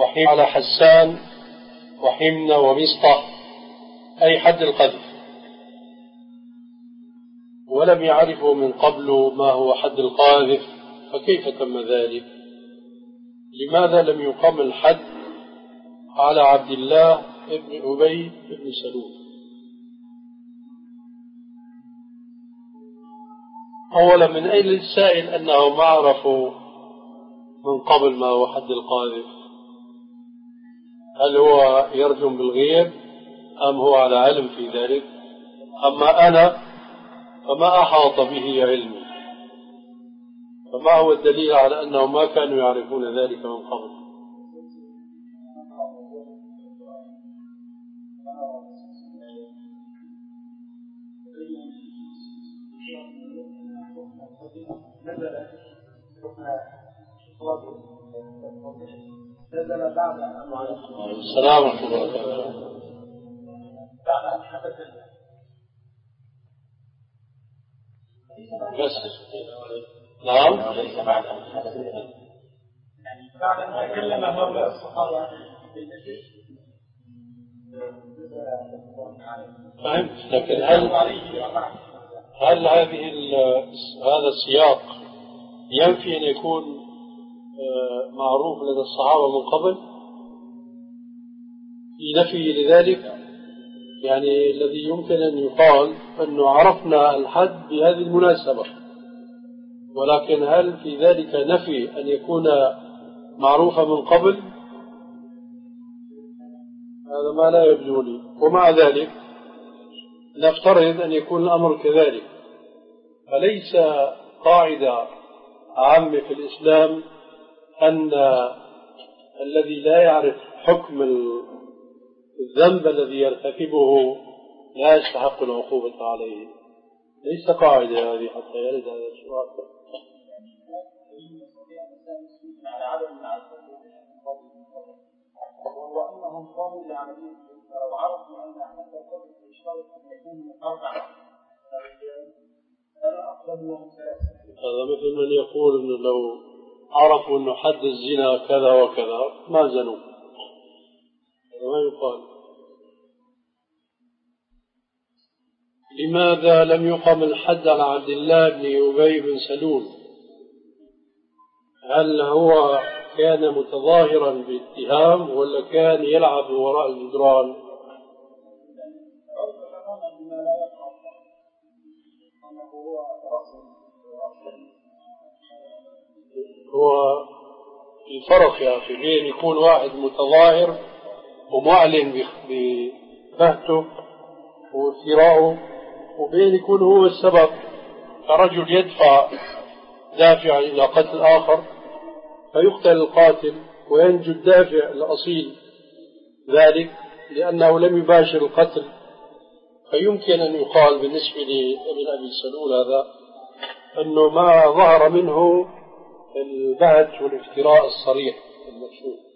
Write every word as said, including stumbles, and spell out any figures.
وحمل على حسان وحمن ومسطة أي حد القذف، ولم يعرفوا من قبل ما هو حد القاذف، فكيف تم ذلك؟ لماذا لم يقم الحد على عبد الله بن أبي بن سلول؟ أولا، من أين السائل أنه ما عرفوا من قبل ما هو حد القاذف؟ هل هو يرجم بالغيب أم هو على علم في ذلك؟ أما أنا فما أحاط به علمي، فما هو الدليل على أنه ما كانوا يعرفون ذلك من قبل؟ السلام ورحمة الله وبركاته. بس نعم، ليس بعد أن حدث يعني بعد أن تكلم هؤلاء الصحابة بالنجس فهمت، لكن هل هل هذه هذا السياق ينفي أن يكون معروف لدى الصحابة من قبل؟ في نفي لذلك يعني الذي يمكن أن يقال أنه عرفنا الحد بهذه المناسبة، ولكن هل في ذلك نفي أن يكون معروفا من قبل؟ هذا ما لا يبدو لي. ومع ذلك نفترض أن يكون الأمر كذلك، فليس قاعدة عامة في الإسلام أن الذي لا يعرف حكم الذنب الذي يرتكبه لا يستحق العقوبة عليه. ليس قاعدة هذه حتى يرد هذا السؤال. وأنهم قاموا بعملية وعرفوا أن أحد القبل يشترط أن يكون من أربعة فلا أقبل لهم ثلاثة. هذا مثل من يقول إنه لو عرفوا أنه حد الزنا كذا وكذا ما زنوا، هذا ما يقال. لماذا لم يقم الحد على عبد الله بن أبي بن سلول؟ هل هو كان متظاهرا باتهام ولا كان يلعب وراء الجدران؟ هو الفرق يا أخي بين يكون واحد متظاهر ومعلن بفهته وافتراءه، وبين يكون هو السبب كرجل يدفع دافعا إلى قتل آخر فيقتل القاتل وينجو الدافع الأصيل ذلك لأنه لم يباشر القتل. فيمكن أن يقال بالنسبة لابن أبي سلول هذا أنه ما ظهر منه البهت والافتراء الصريح المشهور.